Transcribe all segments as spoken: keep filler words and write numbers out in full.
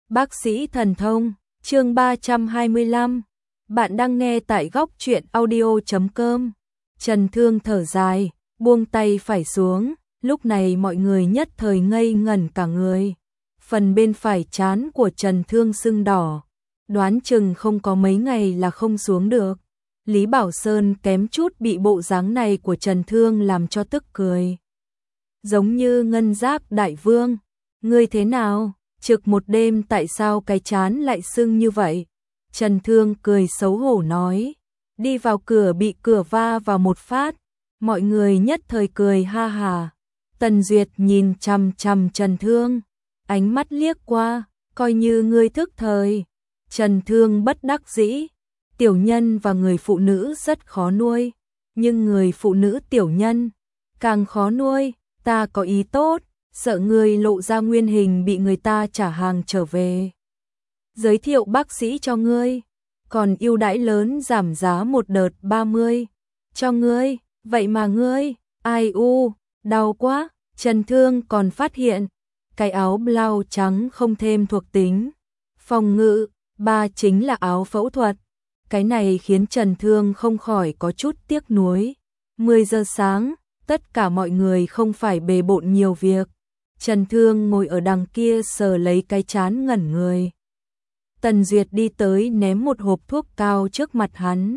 Bác sĩ thần thông, chương ba trăm hai mươi lăm. Bạn đang nghe tại góc truyện audio chấm com. Trần Thương thở dài, buông tay phải xuống, lúc này mọi người nhất thời ngây ngẩn cả người. Phần bên phải trán của Trần Thương sưng đỏ, đoán chừng không có mấy ngày là không xuống được. Lý Bảo Sơn kém chút bị bộ dáng này của Trần Thương làm cho tức cười. Giống như ngân giác đại vương, ngươi thế nào? Trực một đêm tại sao cái trán lại sưng như vậy? Trần Thương cười xấu hổ nói. Đi vào cửa bị cửa va vào một phát. Mọi người nhất thời cười ha hà. Tần Duyệt nhìn chằm chằm Trần Thương. Ánh mắt liếc qua, coi như ngươi thức thời. Trần Thương bất đắc dĩ. Tiểu nhân và người phụ nữ rất khó nuôi. Nhưng người phụ nữ tiểu nhân càng khó nuôi. Ta có ý tốt. Sợ người lộ ra nguyên hình bị người ta trả hàng trở về. Giới thiệu bác sĩ cho ngươi, còn ưu đãi lớn giảm giá một đợt ba mươi cho ngươi, vậy mà ngươi, ai u, đau quá. Trần Thương còn phát hiện, cái áo blau trắng không thêm thuộc tính phòng ngự, ba chính là áo phẫu thuật. Cái này khiến Trần Thương không khỏi có chút tiếc nuối. mười giờ sáng, tất cả mọi người không phải bề bộn nhiều việc. Trần Thương ngồi ở đằng kia sờ lấy cái trán ngẩn người. Tần Duyệt đi tới ném một hộp thuốc cao trước mặt hắn.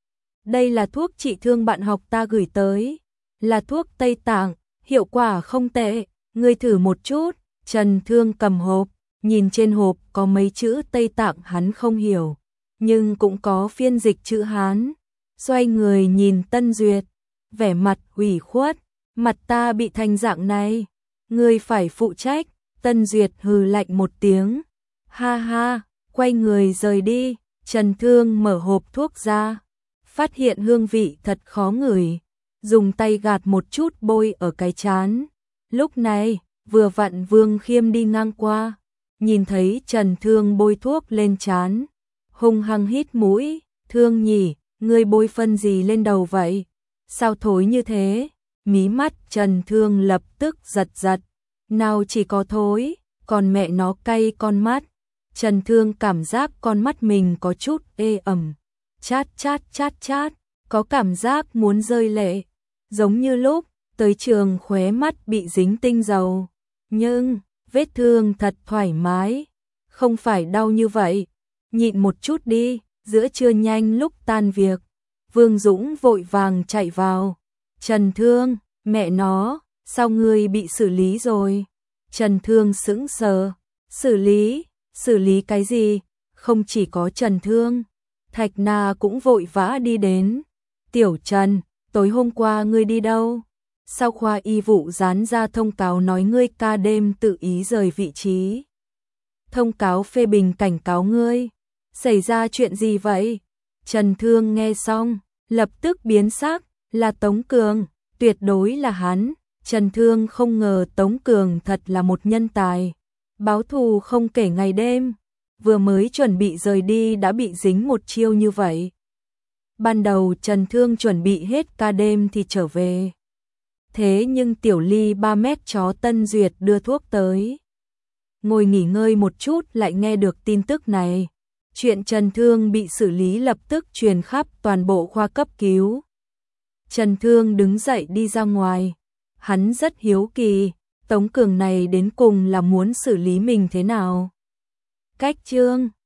Đây là thuốc trị thương bạn học ta gửi tới. Là thuốc Tây Tạng, hiệu quả không tệ, ngươi thử một chút. Trần Thương cầm hộp, nhìn trên hộp có mấy chữ Tây Tạng hắn không hiểu, nhưng cũng có phiên dịch chữ Hán. Xoay người nhìn Tân Duyệt, vẻ mặt ủy khuất, mặt ta bị thành dạng này. Ngươi phải phụ trách. Tân Duyệt hừ lạnh một tiếng. Ha ha, quay người rời đi. Trần Thương mở hộp thuốc ra, phát hiện hương vị thật khó ngửi, dùng tay gạt một chút bôi ở cái trán. Lúc này, vừa vặn Vương Khiêm đi ngang qua, nhìn thấy Trần Thương bôi thuốc lên trán, hung hăng hít mũi. Thương nhỉ, ngươi bôi phân gì lên đầu vậy? Sao thối như thế? Mí mắt Trần Thương lập tức giật giật. Nào chỉ có thối, còn mẹ nó cay con mắt. Trần Thương cảm giác con mắt mình có chút ê ẩm. Chát chát chát chát, có cảm giác muốn rơi lệ. Giống như lúc tới trường khóe mắt bị dính tinh dầu. Nhưng, vết thương thật thoải mái. Không phải đau như vậy. Nhịn một chút đi, giữa trưa nhanh lúc tan việc. Vương Dũng vội vàng chạy vào. Trần Thương, mẹ nó, sao ngươi bị xử lý rồi? Trần Thương sững sờ. Xử lý? Xử lý cái gì? Không chỉ có Trần Thương, Thạch Na cũng vội vã đi đến. Tiểu Trần, tối hôm qua ngươi đi đâu? Sao khoa y vụ dán ra thông cáo nói ngươi ca đêm tự ý rời vị trí? Thông cáo phê bình cảnh cáo ngươi. Xảy ra chuyện gì vậy? Trần Thương nghe xong, lập tức biến sắc. Là Tống Cường, tuyệt đối là hắn. Trần Thương không ngờ Tống Cường thật là một nhân tài, báo thù không kể ngày đêm, vừa mới chuẩn bị rời đi đã bị dính một chiêu như vậy. Ban đầu Trần Thương chuẩn bị hết ca đêm thì trở về. Thế nhưng Tiểu Ly ba mét chó Tân Duyệt đưa thuốc tới. Ngồi nghỉ ngơi một chút lại nghe được tin tức này. Chuyện Trần Thương bị xử lý lập tức truyền khắp toàn bộ khoa cấp cứu. Trần Thương đứng dậy đi ra ngoài. Hắn rất hiếu kỳ, Tống Cường này đến cùng là muốn xử lý mình thế nào? Cách chương